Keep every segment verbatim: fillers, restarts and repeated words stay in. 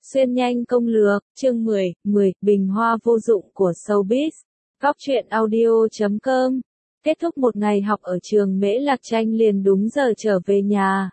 Xuyên nhanh công lược, chương mười, mười, bình hoa vô dụng của showbiz. Góc truyện audio chấm com. Kết thúc một ngày học ở trường Mễ Lạc Tranh liền đúng giờ trở về nhà.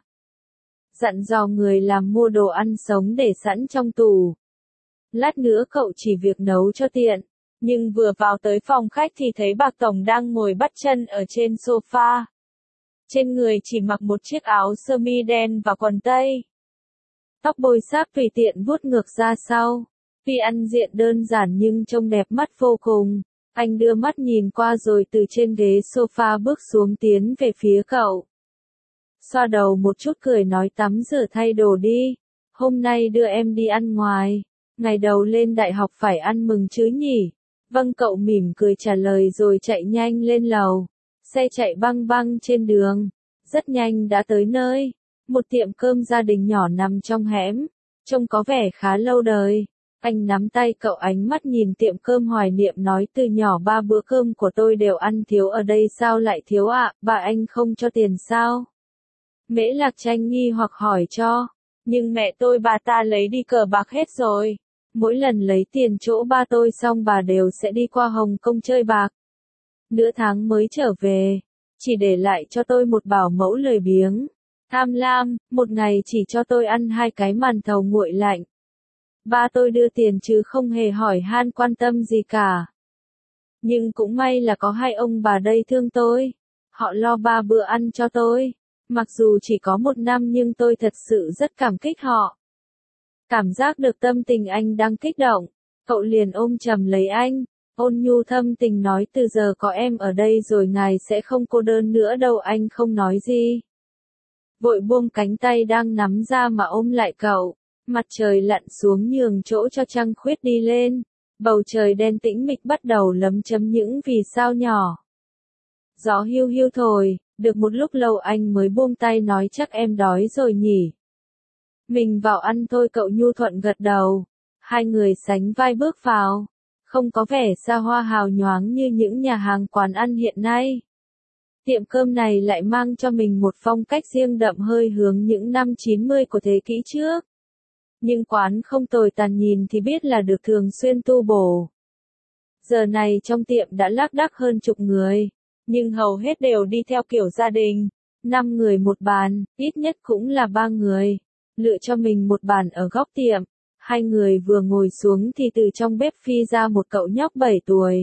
Dặn dò người làm mua đồ ăn sống để sẵn trong tủ. Lát nữa cậu chỉ việc nấu cho tiện. Nhưng vừa vào tới phòng khách thì thấy bà Tổng đang ngồi bắt chân ở trên sofa. Trên người chỉ mặc một chiếc áo sơ mi đen và quần tây. Tóc bôi xáp tùy tiện vuốt ngược ra sau. Tuy ăn diện đơn giản nhưng trông đẹp mắt vô cùng. Anh đưa mắt nhìn qua rồi từ trên ghế sofa bước xuống tiến về phía cậu. Xoa đầu một chút cười nói tắm rửa thay đồ đi. Hôm nay đưa em đi ăn ngoài. Ngày đầu lên đại học phải ăn mừng chứ nhỉ? Vâng, cậu mỉm cười trả lời rồi chạy nhanh lên lầu. Xe chạy băng băng trên đường. Rất nhanh đã tới nơi. Một tiệm cơm gia đình nhỏ nằm trong hẻm, trông có vẻ khá lâu đời. Anh nắm tay cậu, ánh mắt nhìn tiệm cơm hoài niệm nói từ nhỏ ba bữa cơm của tôi đều ăn thiếu, ở đây sao lại thiếu ạ, à? Bà anh không cho tiền sao? Mễ Lạc Tranh nghi hoặc hỏi cho, nhưng mẹ tôi bà ta lấy đi cờ bạc hết rồi. Mỗi lần lấy tiền chỗ ba tôi xong bà đều sẽ đi qua Hồng Kông chơi bạc. Nửa tháng mới trở về, chỉ để lại cho tôi một bảo mẫu lười biếng. Tham lam, một ngày chỉ cho tôi ăn hai cái màn thầu nguội lạnh. Ba tôi đưa tiền chứ không hề hỏi han quan tâm gì cả. Nhưng cũng may là có hai ông bà đây thương tôi. Họ lo ba bữa ăn cho tôi. Mặc dù chỉ có một năm nhưng tôi thật sự rất cảm kích họ. Cảm giác được tâm tình anh đang kích động, cậu liền ôm chầm lấy anh. Ôn nhu thâm tình nói từ giờ có em ở đây rồi ngài sẽ không cô đơn nữa đâu. Anh không nói gì. Vội buông cánh tay đang nắm ra mà ôm lại cậu. Mặt trời lặn xuống nhường chỗ cho trăng khuyết đi lên. Bầu trời đen tĩnh mịch bắt đầu lấm chấm những vì sao nhỏ. Gió hiu hiu thổi, được một lúc lâu anh mới buông tay nói chắc em đói rồi nhỉ. Mình vào ăn thôi, cậu nhu thuận gật đầu. Hai người sánh vai bước vào. Không có vẻ xa hoa hào nhoáng như những nhà hàng quán ăn hiện nay. Tiệm cơm này lại mang cho mình một phong cách riêng đậm hơi hướng những năm chín mươi của thế kỷ trước. Nhưng quán không tồi, tàn nhìn thì biết là được thường xuyên tu bổ. Giờ này trong tiệm đã lác đác hơn chục người, nhưng hầu hết đều đi theo kiểu gia đình. Năm người một bàn, ít nhất cũng là ba người. Lựa cho mình một bàn ở góc tiệm. Hai người vừa ngồi xuống thì từ trong bếp phi ra một cậu nhóc bảy tuổi.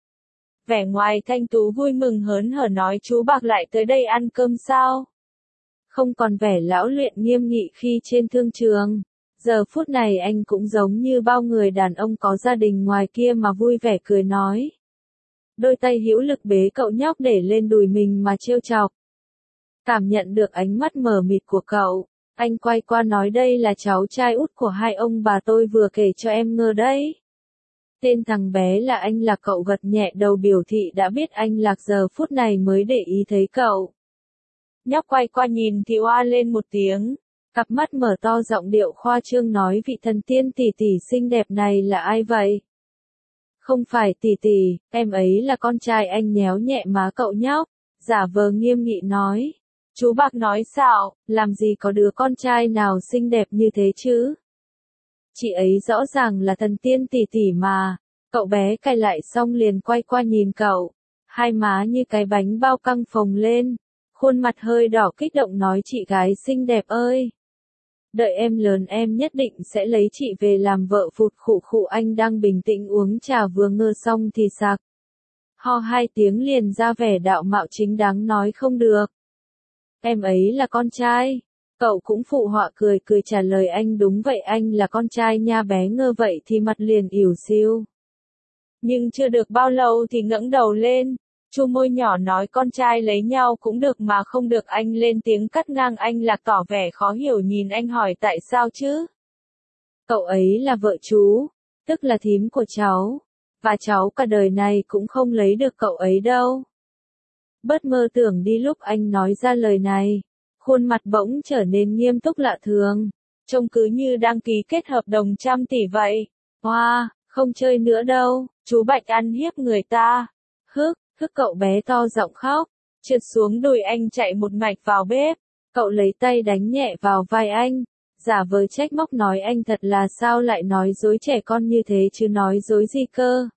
Vẻ ngoài thanh tú vui mừng hớn hở nói chú Bạc lại tới đây ăn cơm sao? Không còn vẻ lão luyện nghiêm nghị khi trên thương trường. Giờ phút này anh cũng giống như bao người đàn ông có gia đình ngoài kia mà vui vẻ cười nói. Đôi tay hữu lực bế cậu nhóc để lên đùi mình mà trêu chọc. Cảm nhận được ánh mắt mờ mịt của cậu, anh quay qua nói đây là cháu trai út của hai ông bà tôi vừa kể cho em ngờ đấy. Tên thằng bé là anh Lạc, cậu gật nhẹ đầu biểu thị đã biết anh Lạc, giờ phút này mới để ý thấy cậu. Nhóc quay qua nhìn thì oa lên một tiếng, cặp mắt mở to giọng điệu khoa trương nói vị thần tiên tỷ tỷ xinh đẹp này là ai vậy? Không phải tỷ tỷ, em ấy là con trai anh, nhéo nhẹ má cậu nhóc, giả vờ nghiêm nghị nói. Chú Bạc nói xạo, làm gì có đứa con trai nào xinh đẹp như thế chứ? Chị ấy rõ ràng là thần tiên tỷ tỷ mà. Cậu bé cài lại xong liền quay qua nhìn cậu. Hai má như cái bánh bao căng phồng lên. Khuôn mặt hơi đỏ kích động nói chị gái xinh đẹp ơi. Đợi em lớn em nhất định sẽ lấy chị về làm vợ. Phụt khụ khụ, anh đang bình tĩnh uống trà vừa ngơ xong thì sặc. Ho hai tiếng liền ra vẻ đạo mạo chính đáng nói không được. Em ấy là con trai. Cậu cũng phụ họa cười cười trả lời anh đúng vậy anh là con trai nha. Bé ngơ vậy thì mặt liền ỉu xìu. Nhưng chưa được bao lâu thì ngẩng đầu lên, chu môi nhỏ nói con trai lấy nhau cũng được mà không được. Anh lên tiếng cắt ngang. Anh Lạc tỏ vẻ khó hiểu nhìn anh hỏi tại sao chứ? Cậu ấy là vợ chú, tức là thím của cháu, và cháu cả đời này cũng không lấy được cậu ấy đâu. Bất mơ tưởng đi lúc anh nói ra lời này, khuôn mặt bỗng trở nên nghiêm túc lạ thường, trông cứ như đang ký kết hợp đồng trăm tỷ vậy. Hoa, wow, không chơi nữa đâu, chú Bạch ăn hiếp người ta. Hức, hức, cậu bé to giọng khóc, trượt xuống đùi anh chạy một mạch vào bếp. Cậu lấy tay đánh nhẹ vào vai anh, giả vờ trách móc nói anh thật là sao lại nói dối trẻ con như thế chứ nói dối gì cơ.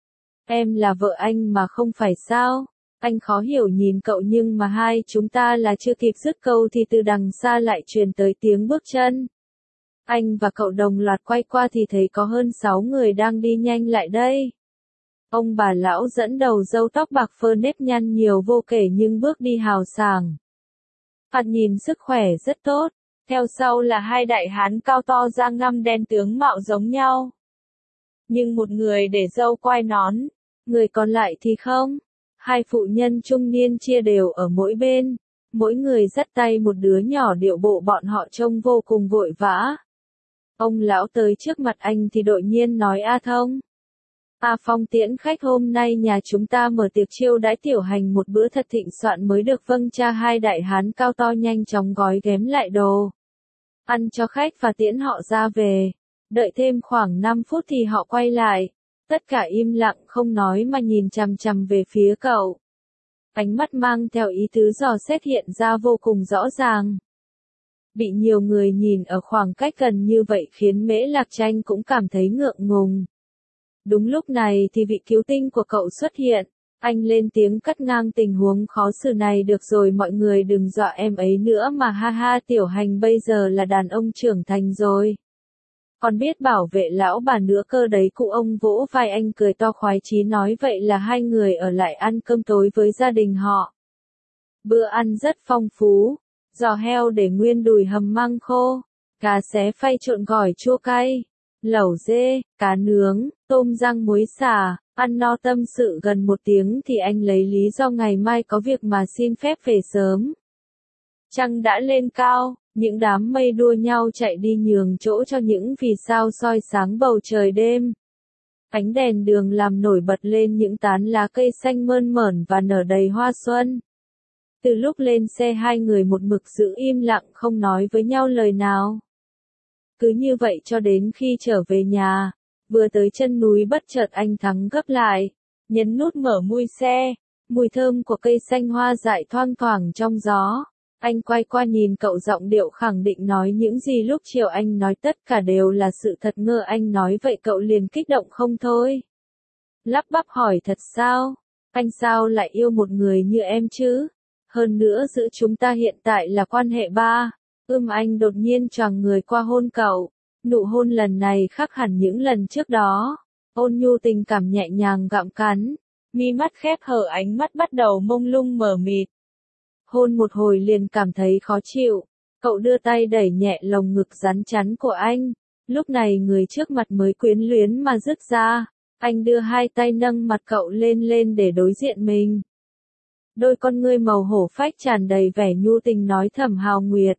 Em là vợ anh mà không phải sao? Anh khó hiểu nhìn cậu nhưng mà hai chúng ta là chưa kịp dứt câu thì từ đằng xa lại truyền tới tiếng bước chân. Anh và cậu đồng loạt quay qua thì thấy có hơn sáu người đang đi nhanh lại đây. Ông bà lão dẫn đầu râu tóc bạc phơ nếp nhăn nhiều vô kể nhưng bước đi hào sảng. Thoạt nhìn sức khỏe rất tốt. Theo sau là hai đại hán cao to da ngăm đen tướng mạo giống nhau. Nhưng một người để râu quai nón, người còn lại thì không. Hai phụ nhân trung niên chia đều ở mỗi bên, mỗi người dắt tay một đứa nhỏ điệu bộ bọn họ trông vô cùng vội vã. Ông lão tới trước mặt anh thì đột nhiên nói A Thông. A Phong tiễn khách hôm nay nhà chúng ta mở tiệc chiêu đãi tiểu hành một bữa thật thịnh soạn mới được vâng cha hai đại hán cao to nhanh chóng gói ghém lại đồ. Ăn cho khách và tiễn họ ra về. Đợi thêm khoảng năm phút thì họ quay lại. Tất cả im lặng không nói mà nhìn chằm chằm về phía cậu. Ánh mắt mang theo ý tứ dò xét hiện ra vô cùng rõ ràng. Bị nhiều người nhìn ở khoảng cách gần như vậy khiến Mễ Lạc Tranh cũng cảm thấy ngượng ngùng. Đúng lúc này thì vị cứu tinh của cậu xuất hiện. Anh lên tiếng cắt ngang tình huống khó xử này được rồi mọi người đừng dọa em ấy nữa mà ha ha tiểu hành bây giờ là đàn ông trưởng thành rồi. Còn biết bảo vệ lão bà nữa cơ đấy cụ ông vỗ vai anh cười to khoái chí nói vậy là hai người ở lại ăn cơm tối với gia đình họ. Bữa ăn rất phong phú, giò heo để nguyên đùi hầm măng khô, cá xé phay trộn gỏi chua cay, lẩu dê, cá nướng, tôm rang muối xả, ăn no tâm sự gần một tiếng thì anh lấy lý do ngày mai có việc mà xin phép về sớm. Trăng đã lên cao. Những đám mây đua nhau chạy đi nhường chỗ cho những vì sao soi sáng bầu trời đêm. Ánh đèn đường làm nổi bật lên những tán lá cây xanh mơn mởn và nở đầy hoa xuân. Từ lúc lên xe hai người một mực giữ im lặng không nói với nhau lời nào. Cứ như vậy cho đến khi trở về nhà, vừa tới chân núi bất chợt anh Thắng gấp lại, nhấn nút mở mui xe, mùi thơm của cây xanh hoa dại thoang thoảng trong gió. Anh quay qua nhìn cậu giọng điệu khẳng định nói những gì lúc chiều anh nói tất cả đều là sự thật ngơ anh nói vậy cậu liền kích động không thôi. Lắp bắp hỏi thật sao? Anh sao lại yêu một người như em chứ? Hơn nữa giữa chúng ta hiện tại là quan hệ ba. Ưm anh đột nhiên choàng người qua hôn cậu. Nụ hôn lần này khác hẳn những lần trước đó. Ôn nhu tình cảm nhẹ nhàng gặm cắn. Mi mắt khép hờ ánh mắt bắt đầu mông lung mờ mịt. Hôn một hồi liền cảm thấy khó chịu, cậu đưa tay đẩy nhẹ lồng ngực rắn chắn của anh, lúc này người trước mặt mới quyến luyến mà dứt ra, anh đưa hai tay nâng mặt cậu lên lên để đối diện mình. Đôi con ngươi màu hổ phách tràn đầy vẻ nhu tình nói thầm hào nguyệt.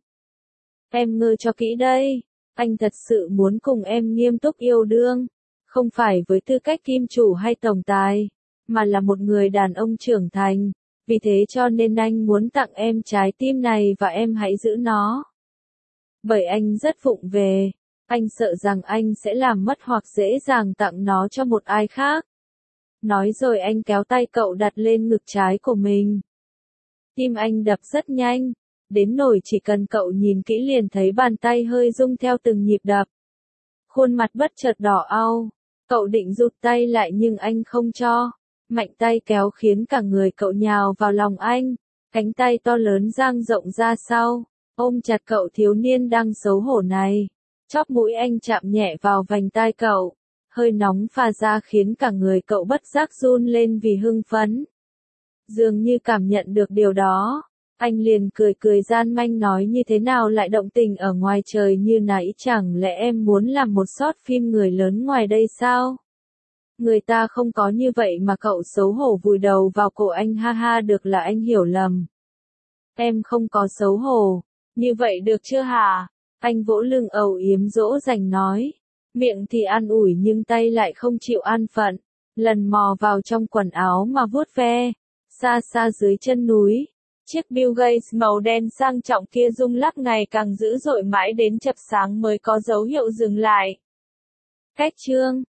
Em ngơ cho kỹ đây, anh thật sự muốn cùng em nghiêm túc yêu đương, không phải với tư cách kim chủ hay tổng tài, mà là một người đàn ông trưởng thành. Vì thế cho nên anh muốn tặng em trái tim này và em hãy giữ nó. Bởi anh rất vụng về, anh sợ rằng anh sẽ làm mất hoặc dễ dàng tặng nó cho một ai khác. Nói rồi anh kéo tay cậu đặt lên ngực trái của mình. Tim anh đập rất nhanh, đến nỗi chỉ cần cậu nhìn kỹ liền thấy bàn tay hơi rung theo từng nhịp đập. Khuôn mặt bất chợt đỏ au, cậu định rụt tay lại nhưng anh không cho. Mạnh tay kéo khiến cả người cậu nhào vào lòng anh, cánh tay to lớn dang rộng ra sau, ôm chặt cậu thiếu niên đang xấu hổ này. Chóp mũi anh chạm nhẹ vào vành tai cậu, hơi nóng phả ra khiến cả người cậu bất giác run lên vì hưng phấn. Dường như cảm nhận được điều đó, anh liền cười cười gian manh nói như thế nào lại động tình ở ngoài trời như nãy chẳng lẽ em muốn làm một short phim người lớn ngoài đây sao? Người ta không có như vậy mà cậu xấu hổ vùi đầu vào cổ anh ha ha được là anh hiểu lầm. Em không có xấu hổ, như vậy được chưa hả? Anh vỗ lưng ầu yếm dỗ dành nói. Miệng thì an ủi nhưng tay lại không chịu an phận, lần mò vào trong quần áo mà vuốt ve. Xa xa dưới chân núi, chiếc Bill Gates màu đen sang trọng kia rung lắc ngày càng dữ dội mãi đến chập sáng mới có dấu hiệu dừng lại. Cách chương